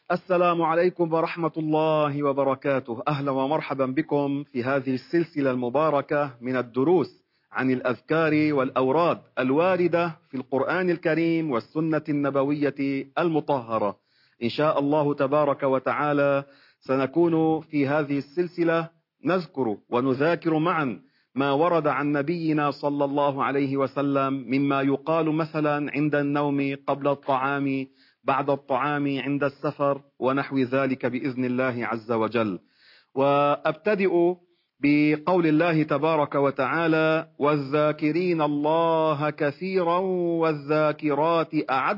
السلام عليكم ورحمة الله وبركاته. أهلا ومرحبا بكم في هذه السلسلة المباركة من الدروس عن الأذكار والأوراد الواردة في القرآن الكريم والسنة النبوية المطهرة. إن شاء الله تبارك وتعالى سنكون في هذه السلسلة نذكر ونذاكر معا ما ورد عن نبينا صلى الله عليه وسلم مما يقال مثلا عند النوم، قبل الطعام، بعد الطعام، عند السفر، ونحو ذلك بإذن الله عز وجل. وأبتدئ بقول الله تبارك وتعالى: والذاكرين الله كثيرا والذاكرات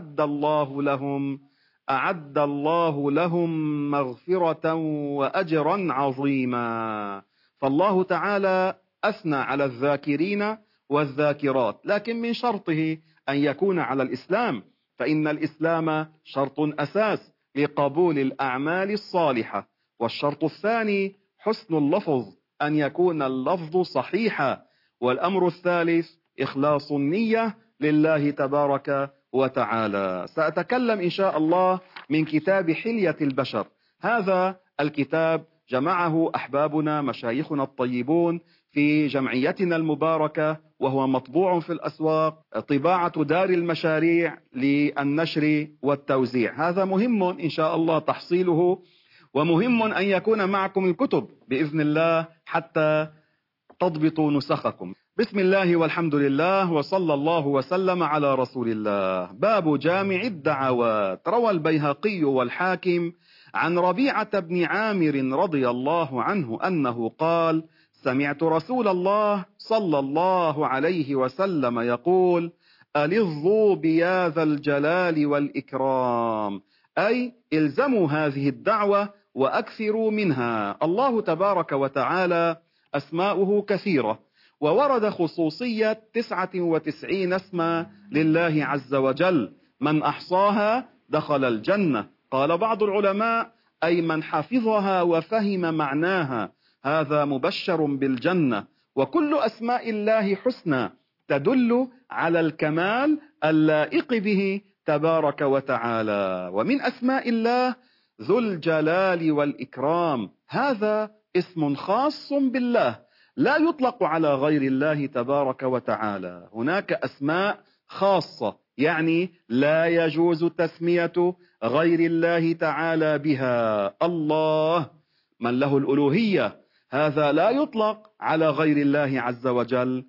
أعد الله لهم مغفرة وأجرا عظيما. فالله تعالى أثنى على الذاكرين والذاكرات، لكن من شرطه أن يكون على الإسلام، فإن الإسلام شرط أساس لقبول الأعمال الصالحة. والشرط الثاني حسن اللفظ، أن يكون اللفظ صحيحا. والأمر الثالث إخلاص النية لله تبارك وتعالى. سأتكلم إن شاء الله من كتاب حلية البشر. هذا الكتاب جمعه أحبابنا مشايخنا الطيبون في جمعيتنا المباركة، وهو مطبوع في الأسواق، طباعة دار المشاريع للنشر والتوزيع. هذا مهم إن شاء الله تحصيله، ومهم أن يكون معكم الكتب بإذن الله حتى تضبطوا نسخكم. بسم الله والحمد لله وصلى الله وسلم على رسول الله. باب جامع الدعوات. روى البيهقي والحاكم عن ربيعة بن عامر رضي الله عنه أنه قال: سمعت رسول الله صلى الله عليه وسلم يقول: ألظوا بيا ذا الجلال والإكرام، أي الزموا هذه الدعوة وأكثروا منها. الله تبارك وتعالى أسماؤه كثيرة، وورد خصوصية 99 اسما لله عز وجل، من أحصاها دخل الجنة. قال بعض العلماء: أي من حفظها وفهم معناها، هذا مبشر بالجنة. وكل أسماء الله حسنى تدل على الكمال اللائق به تبارك وتعالى. ومن أسماء الله ذو الجلال والإكرام، هذا اسم خاص بالله لا يطلق على غير الله تبارك وتعالى. هناك أسماء خاصة، يعني لا يجوز تسمية غير الله تعالى بها. الله من له الألوهية، هذا لا يطلق على غير الله عز وجل.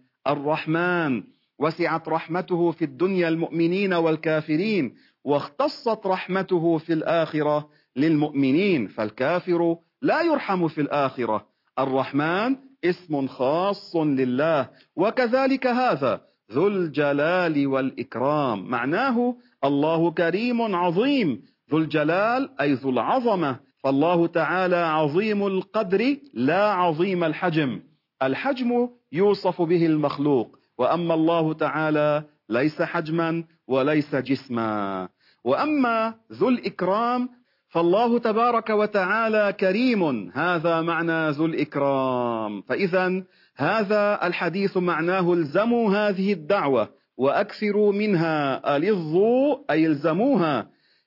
الرحمن وسعت رحمته في الدنيا المؤمنين والكافرين، واختصت رحمته في الآخرة للمؤمنين، فالكافر لا يرحم في الآخرة. الرحمن اسم خاص لله. وكذلك هذا ذو الجلال والإكرام، معناه الله كريم عظيم. ذو الجلال أي ذو العظمة، فالله تعالى عظيم القدر لا عظيم الحجم. الحجم يوصف به المخلوق، وأما الله تعالى ليس حجما وليس جسما. وأما ذو الإكرام فالله تبارك وتعالى كريم، هذا معنى ذو الإكرام. فإذا هذا الحديث معناه: الزموا هذه الدعوة وأكثروا منها. ألظوا أي الزموها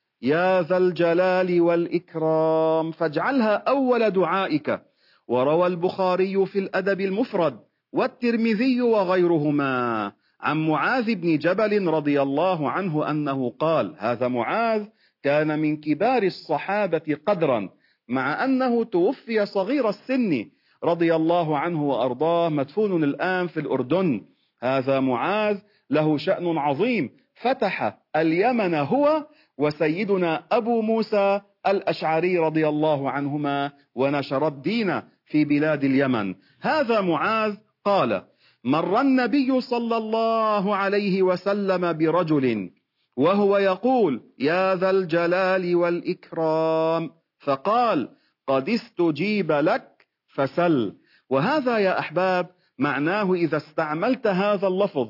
يا ذا الجلال والإكرام، فاجعلها أول دعائك. وروى البخاري في الأدب المفرد والترمذي وغيرهما عن معاذ بن جبل رضي الله عنه أنه قال: هذا معاذ كان من كبار الصحابة قدرا، مع أنه توفي صغير السن رضي الله عنه وأرضاه، مدفون الآن في الأردن. هذا معاذ له شأن عظيم، فتح اليمن هو وسيدنا أبو موسى الأشعري رضي الله عنهما، ونشر الدين في بلاد اليمن. هذا معاذ قال: مر النبي صلى الله عليه وسلم برجل وهو يقول: يا ذا الجلال والإكرام، فقال: قد استجيب لك فسل. وهذا يا أحباب معناه: إذا استعملت هذا اللفظ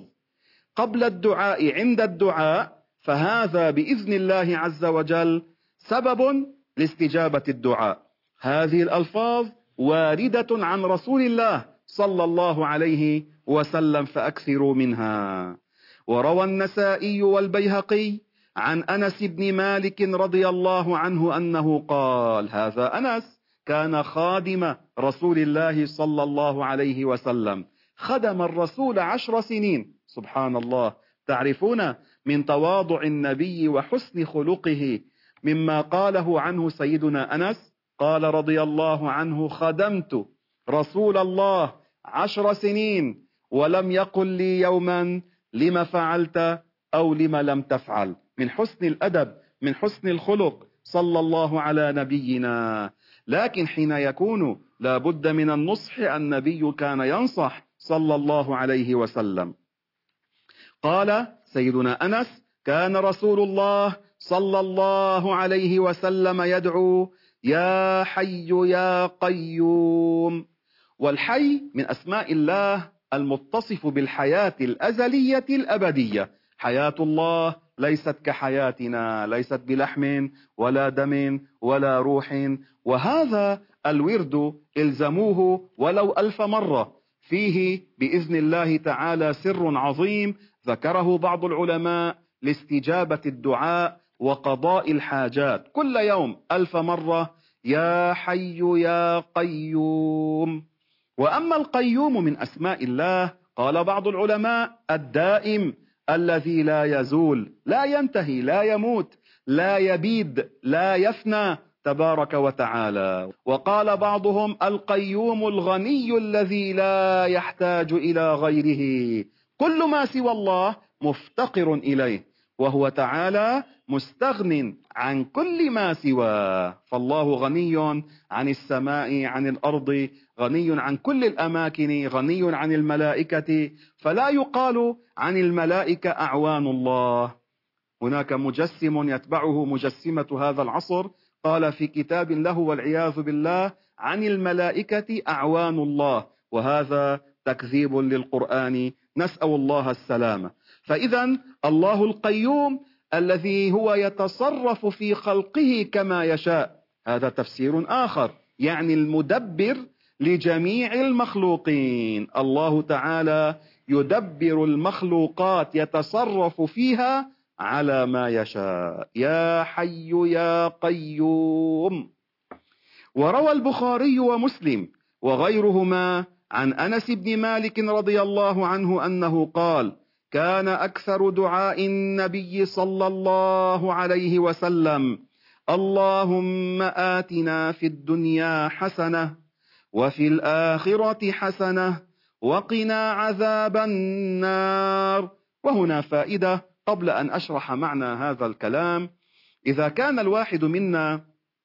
قبل الدعاء عند الدعاء، فهذا بإذن الله عز وجل سبب لاستجابة الدعاء. هذه الألفاظ واردة عن رسول الله صلى الله عليه وسلم، فأكثروا منها. وروى النسائي والبيهقي عن أنس بن مالك رضي الله عنه أنه قال، هذا أنس كان خادم رسول الله صلى الله عليه وسلم، خدم الرسول 10 سنين. سبحان الله. تعرفون من تواضع النبي وحسن خلقه مما قاله عنه سيدنا أنس، قال رضي الله عنه: خدمت رسول الله 10 سنين ولم يقل لي يوما لم فعلت أو لم لم تفعل. من حسن الأدب، من حسن الخلق، صلى الله على نبينا. لكن حين يكون لابد من النصح، النبي كان ينصح صلى الله عليه وسلم. قال سيدنا أنس: كان رسول الله صلى الله عليه وسلم يدعو: يا حي يا قيوم. والحي من أسماء الله المتصف بالحياة الأزلية الأبدية. حياة الله ليست كحياتنا، ليست بلحم ولا دم ولا روح. وهذا الورد الزموه ولو 1000 مرة، فيه بإذن الله تعالى سر عظيم ذكره بعض العلماء لاستجابة الدعاء وقضاء الحاجات. كل يوم 1000 مرة: يا حي يا قيوم. وأما القيوم من أسماء الله، قال بعض العلماء: الدائم الذي لا يزول، لا ينتهي، لا يموت، لا يبيد، لا يفنى، تبارك وتعالى. وقال بعضهم: القيوم الغني الذي لا يحتاج إلى غيره، كل ما سوى الله مفتقر إليه، وهو تعالى مستغن عن كل ما سواه. فالله غني عن السماء، عن الأرض، غني عن كل الأماكن، غني عن الملائكة. فلا يقال عن الملائكة أعوان الله. هناك مجسم يتبعه مجسمة هذا العصر، قال في كتاب له والعياذ بالله: عن الملائكة أعوان الله، وهذا تكذيب للقرآن، نسأل الله السلامة. فإذا الله القيوم الذي هو يتصرف في خلقه كما يشاء، هذا تفسير آخر، يعني المدبر لجميع المخلوقين. الله تعالى يدبر المخلوقات، يتصرف فيها على ما يشاء. يا حي يا قيوم. وروى البخاري ومسلم وغيرهما عن أنس بن مالك رضي الله عنه أنه قال: كان أكثر دعاء النبي صلى الله عليه وسلم: اللهم آتنا في الدنيا حسنة وفي الآخرة حسنة وقنا عذاب النار. وهنا فائدة قبل أن أشرح معنى هذا الكلام. إذا كان الواحد منا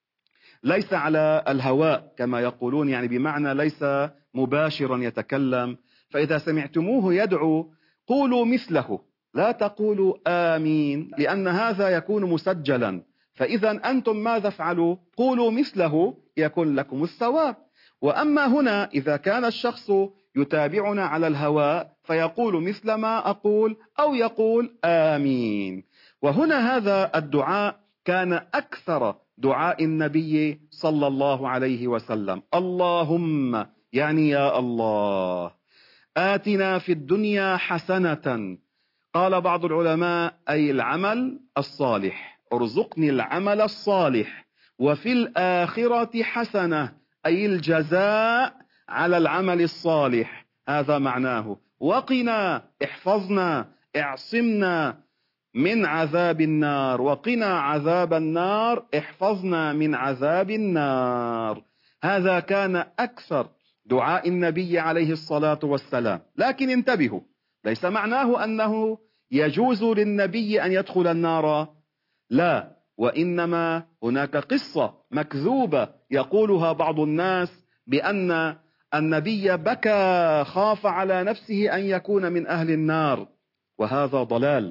ليس على الهواء كما يقولون، يعني بمعنى ليس مباشرا يتكلم، فإذا سمعتموه يدعو قولوا مثله، لا تقولوا آمين، لأن هذا يكون مسجلا. فإذا أنتم ماذا فعلوا؟ قولوا مثله يكون لكم الثواب. وأما هنا إذا كان الشخص يتابعنا على الهواء فيقول مثل ما أقول أو يقول آمين. وهنا هذا الدعاء كان أكثر دعاء النبي صلى الله عليه وسلم: اللهم، يعني يا الله، آتنا في الدنيا حسنة. قال بعض العلماء: أي العمل الصالح، ارزقني العمل الصالح. وفي الآخرة حسنة، أي الجزاء على العمل الصالح، هذا معناه. وقنا، احفظنا، اعصمنا من عذاب النار. وقنا عذاب النار، احفظنا من عذاب النار. هذا كان أكثر دعاء النبي عليه الصلاة والسلام. لكن انتبهوا، ليس معناه أنه يجوز للنبي أن يدخل النار، لا، وإنما هناك قصة مكذوبة يقولها بعض الناس بأن النبي بكى، خاف على نفسه أن يكون من أهل النار، وهذا ضلال.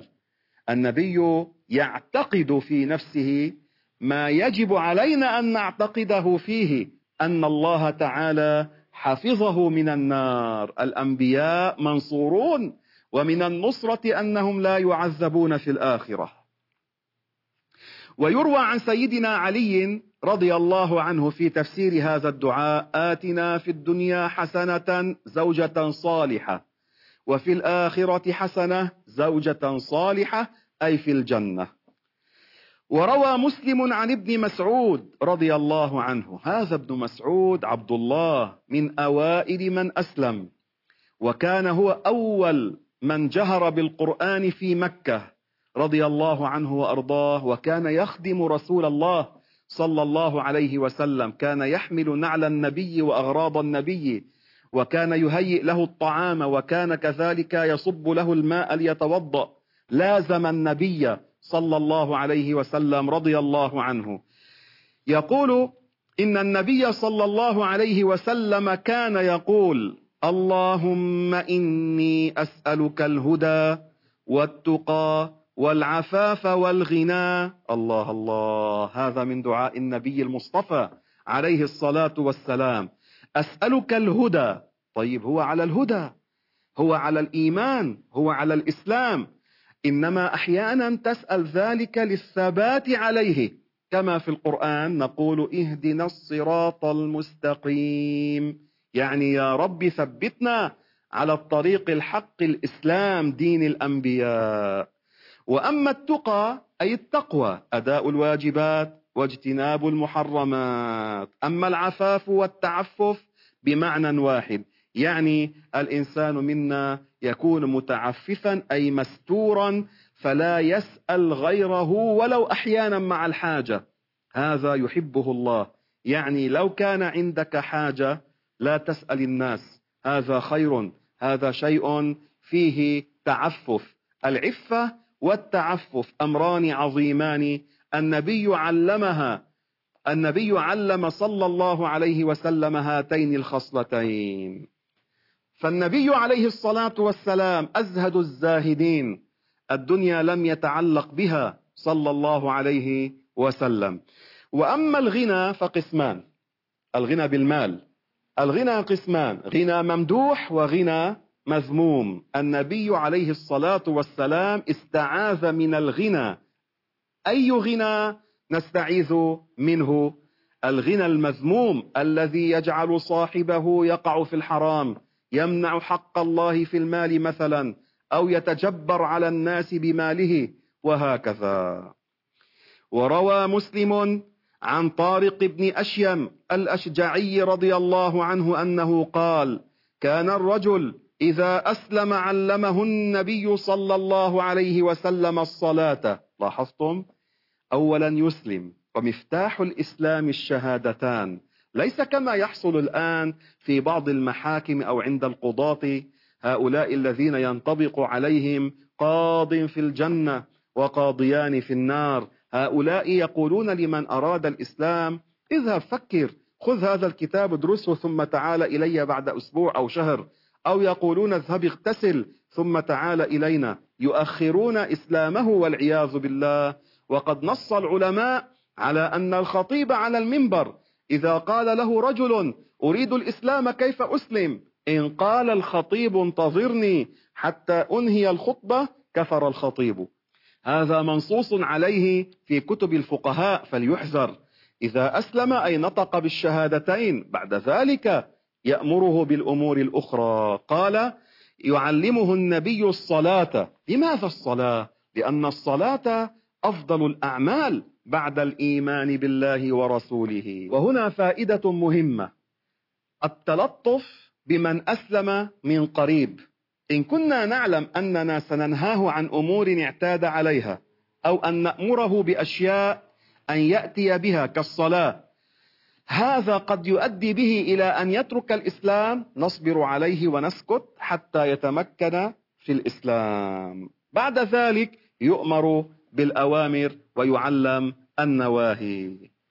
النبي يعتقد في نفسه ما يجب علينا أن نعتقده فيه، أن الله تعالى حفظه من النار. الأنبياء منصورون، ومن النصرة أنهم لا يعذبون في الآخرة. ويروى عن سيدنا علي رضي الله عنه في تفسير هذا الدعاء: آتنا في الدنيا حسنة، زوجة صالحة، وفي الآخرة حسنة، زوجة صالحة، أي في الجنة. وروى مسلم عن ابن مسعود رضي الله عنه. هذا ابن مسعود عبد الله من أوائل من أسلم، وكان هو أول من جهر بالقرآن في مكة رضي الله عنه وأرضاه، وكان يخدم رسول الله صلى الله عليه وسلم، كان يحمل نعل النبي وأغراض النبي، وكان يهيئ له الطعام، وكان كذلك يصب له الماء ليتوضأ، لازم النبي صلى الله عليه وسلم رضي الله عنه. يقول إن النبي صلى الله عليه وسلم كان يقول: اللهم إني أسألك الهدى والتقى والعفاف والغنى. الله الله، هذا من دعاء النبي المصطفى عليه الصلاة والسلام. أسألك الهدى. طيب، هو على الهدى، هو على الإيمان، هو على الإسلام، إنما أحيانا تسأل ذلك للثبات عليه، كما في القرآن نقول: اهدنا الصراط المستقيم، يعني يا رب ثبتنا على الطريق الحق، الإسلام دين الأنبياء. وأما التقى أي التقوى، أداء الواجبات واجتناب المحرمات. أما العفاف والتعفف بمعنى واحد، يعني الإنسان منا يكون متعففا أي مستورا، فلا يسأل غيره ولو أحيانا مع الحاجة، هذا يحبه الله. يعني لو كان عندك حاجة لا تسأل الناس، هذا خير، هذا شيء فيه تعفف. العفة والتعفف أمران عظيمان النبي علم صلى الله عليه وسلم هاتين الخصلتين. فالنبي عليه الصلاة والسلام أزهد الزاهدين، الدنيا لم يتعلق بها صلى الله عليه وسلم. وأما الغنى فقسمان، الغنى بالمال، الغنى قسمان: غنى ممدوح وغنى مذموم. النبي عليه الصلاة والسلام استعاذ من الغنى. أي غنى نستعيذ منه؟ الغنى المذموم الذي يجعل صاحبه يقع في الحرام، يمنع حق الله في المال مثلا، أو يتجبر على الناس بماله، وهكذا. وروى مسلم عن طارق بن أشيم الأشجعي رضي الله عنه أنه قال: كان الرجل إذا أسلم علمه النبي صلى الله عليه وسلم الصلاة. لاحظتم؟ أولا يسلم، ومفتاح الإسلام الشهادتان، ليس كما يحصل الآن في بعض المحاكم أو عند القضاة، هؤلاء الذين ينطبق عليهم قاض في الجنة وقاضيان في النار. هؤلاء يقولون لمن أراد الإسلام: اذهب فكر، خذ هذا الكتاب ادرسه ثم تعال إلي بعد أسبوع أو شهر. أو يقولون: اذهب اغتسل ثم تعال إلينا. يؤخرون إسلامه والعياذ بالله. وقد نص العلماء على أن الخطيب على المنبر إذا قال له رجل: أريد الإسلام كيف أسلم؟ إن قال الخطيب: انتظرني حتى أنهي الخطبة، كفر الخطيب. هذا منصوص عليه في كتب الفقهاء، فليحذر. إذا أسلم أي نطق بالشهادتين، بعد ذلك يأمره بالأمور الأخرى. قال: يعلمه النبي الصلاة. لماذا الصلاة؟ لأن الصلاة أفضل الأعمال بعد الإيمان بالله ورسوله. وهنا فائدة مهمة: التلطف بمن أسلم من قريب. إن كنا نعلم أننا سننهاه عن أمور اعتاد عليها، أو أن نأمره بأشياء أن يأتي بها كالصلاة، هذا قد يؤدي به إلى أن يترك الإسلام، نصبر عليه ونسكت حتى يتمكن في الإسلام. بعد ذلك يؤمر بالأوامر ويعلم النواهي.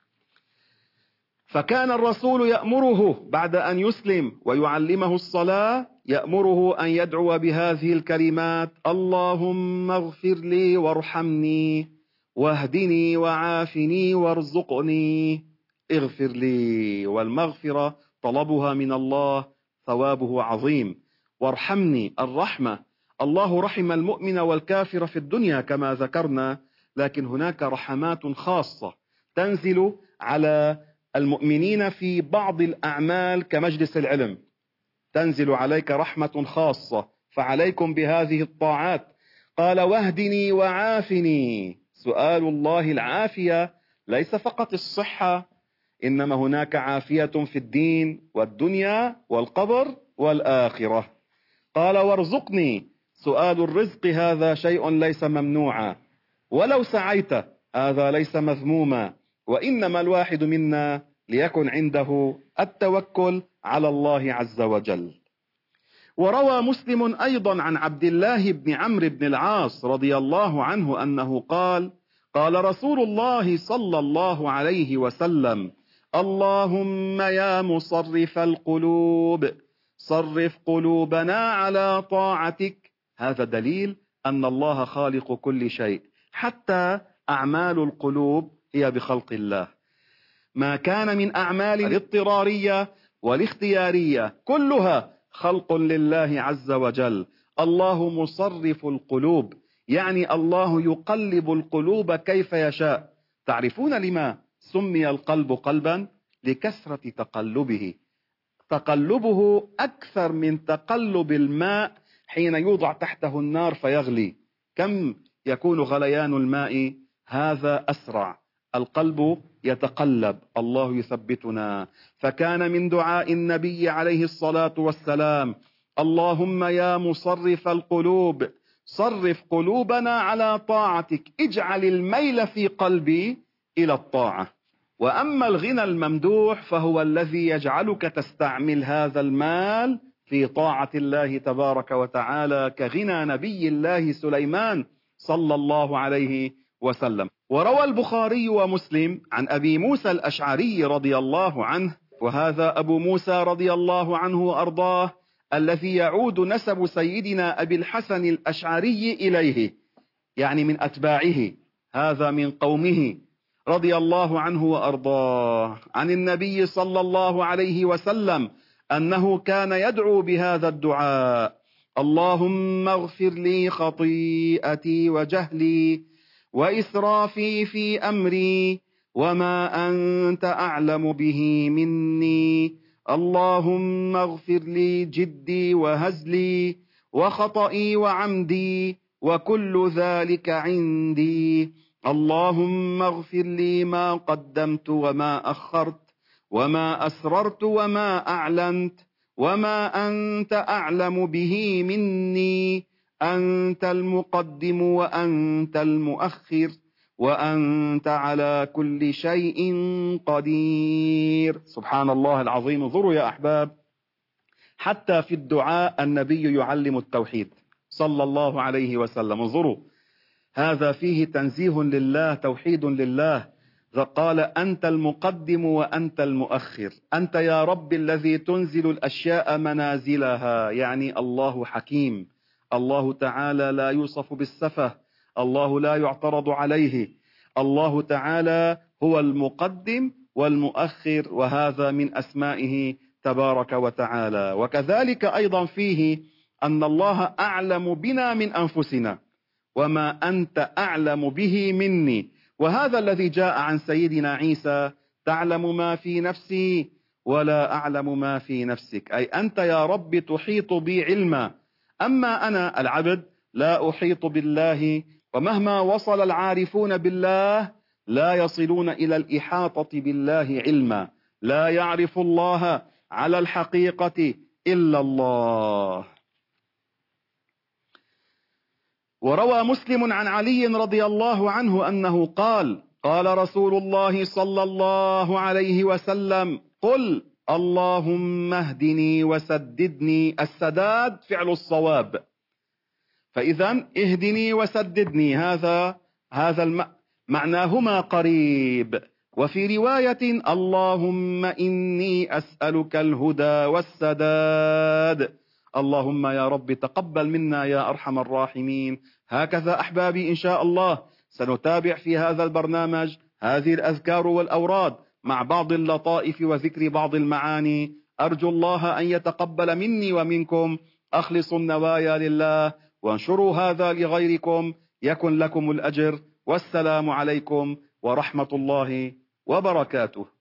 فكان الرسول يأمره بعد أن يسلم ويعلمه الصلاة، يأمره أن يدعو بهذه الكلمات: اللهم اغفر لي وارحمني واهدني وعافني وارزقني. اغفر لي، والمغفرة طلبها من الله، ثوابه عظيم. وارحمني، الرحمة، الله رحم المؤمن والكافر في الدنيا كما ذكرنا، لكن هناك رحمات خاصة تنزل على المؤمنين في بعض الأعمال كمجلس العلم، تنزل عليك رحمة خاصة، فعليكم بهذه الطاعات. قال: واهدني وعافني، سؤال الله العافية، ليس فقط الصحة، إنما هناك عافية في الدين والدنيا والقبر والآخرة. قال وارزقني، سؤال الرزق هذا شيء ليس ممنوعا، ولو سعيت هذا ليس مذموما، وإنما الواحد منا ليكن عنده التوكل على الله عز وجل. وروى مسلم أيضا عن عبد الله بن عمرو بن العاص رضي الله عنه أنه قال: قال رسول الله صلى الله عليه وسلم: اللهم يا مصرف القلوب صرف قلوبنا على طاعتك. هذا دليل أن الله خالق كل شيء، حتى أعمال القلوب هي بخلق الله. ما كان من أعمال الاضطرارية والاختيارية كلها خلق لله عز وجل. الله مصرف القلوب، يعني الله يقلب القلوب كيف يشاء. تعرفون لما سمي القلب قلبا؟ لكثرة تقلبه. تقلبه أكثر من تقلب الماء حين يوضع تحته النار فيغلي. كم يكون غليان الماء؟ هذا أسرع. القلب يتقلب، الله يثبتنا. فكان من دعاء النبي عليه الصلاة والسلام: اللهم يا مصرف القلوب صرف قلوبنا على طاعتك، اجعل الميل في قلبي إلى الطاعة. وأما الغنى الممدوح فهو الذي يجعلك تستعمل هذا المال في طاعة الله تبارك وتعالى، كغنى نبي الله سليمان صلى الله عليه وسلم. وروى البخاري ومسلم عن أبي موسى الأشعري رضي الله عنه، وهذا أبو موسى رضي الله عنه وأرضاه الذي يعود نسب سيدنا أبي الحسن الأشعري إليه، يعني من أتباعه، هذا من قومه رضي الله عنه وأرضاه، عن النبي صلى الله عليه وسلم أنه كان يدعو بهذا الدعاء: اللهم اغفر لي خطيئتي وجهلي وإسرافي في أمري وما أنت أعلم به مني، اللهم اغفر لي جدي وهزلي وخطئي وعمدي وكل ذلك عندي، اللهم اغفر لي ما قدمت وما أخرت وما أسررت وما أعلنت وما أنت أعلم به مني، أنت المقدم وأنت المؤخر وأنت على كل شيء قدير. سبحان الله العظيم. انظروا يا أحباب، حتى في الدعاء النبي يعلم التوحيد صلى الله عليه وسلم. انظروا، هذا فيه تنزيه لله، توحيد لله. قال: أنت المقدم وأنت المؤخر، أنت يا رب الذي تنزل الأشياء منازلها، يعني الله حكيم، الله تعالى لا يوصف بالسفه، الله لا يعترض عليه، الله تعالى هو المقدم والمؤخر، وهذا من أسمائه تبارك وتعالى. وكذلك أيضا فيه أن الله أعلم بنا من أنفسنا، وما أنت أعلم به مني، وهذا الذي جاء عن سيدنا عيسى: تعلم ما في نفسي ولا أعلم ما في نفسك، أي أنت يا رب تحيط بي علما، أما أنا العبد لا أحيط بالله، ومهما وصل العارفون بالله لا يصلون إلى الإحاطة بالله علما، لا يعرف الله على الحقيقة إلا الله. وروى مسلم عن علي رضي الله عنه أنه قال: قال رسول الله صلى الله عليه وسلم: قل اللهم اهدني وسددني. السداد فعل الصواب، فإذا اهدني وسددني هذا معناهما قريب. وفي رواية: اللهم إني أسألك الهدى والسداد. اللهم يا رب تقبل منا يا أرحم الراحمين. هكذا أحبابي إن شاء الله سنتابع في هذا البرنامج هذه الأذكار والأوراد مع بعض اللطائف وذكر بعض المعاني. أرجو الله أن يتقبل مني ومنكم. أخلصوا النوايا لله وانشروا هذا لغيركم يكن لكم الأجر. والسلام عليكم ورحمة الله وبركاته.